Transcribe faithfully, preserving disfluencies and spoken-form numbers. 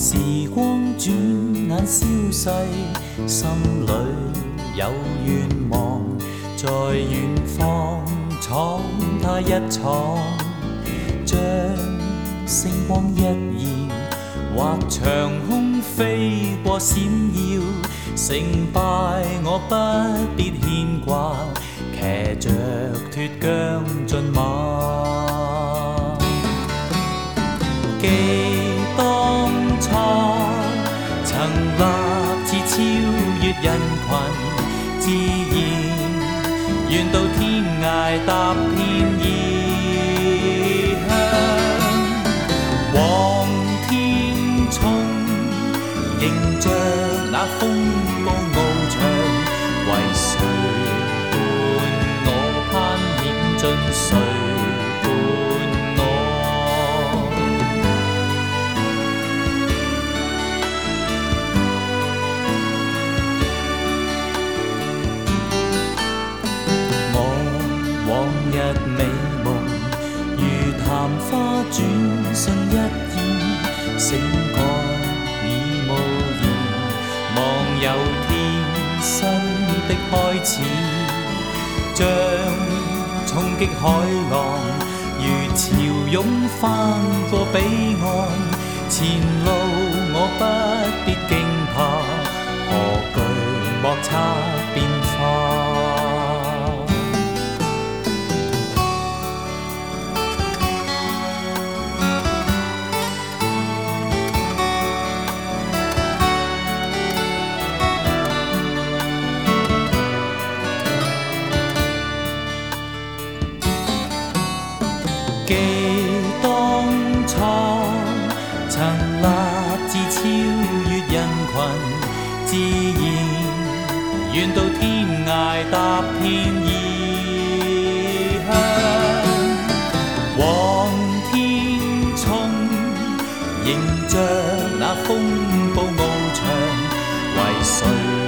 時光轉眼消逝，心裏有願望，在遠方闖他一闖，將星光一現，或長空飛過閃耀，成敗我不必牽掛，騎着脫韁進馬。記當初曾立志超越人群，自然願到天涯踏遍異鄉，往天衝，迎着那風暴翱翔，為誰伴我攀險進誰日美夢，如曇花轉瞬一現，醒覺已無言，望有天新的開始，將衝擊海浪，如潮湧翻過彼岸，前路我不必驚怕，何懼莫測變化。記當初曾立志超越人群，自然願到天涯踏遍異鄉，往天衝，迎着那風暴翱翔，為誰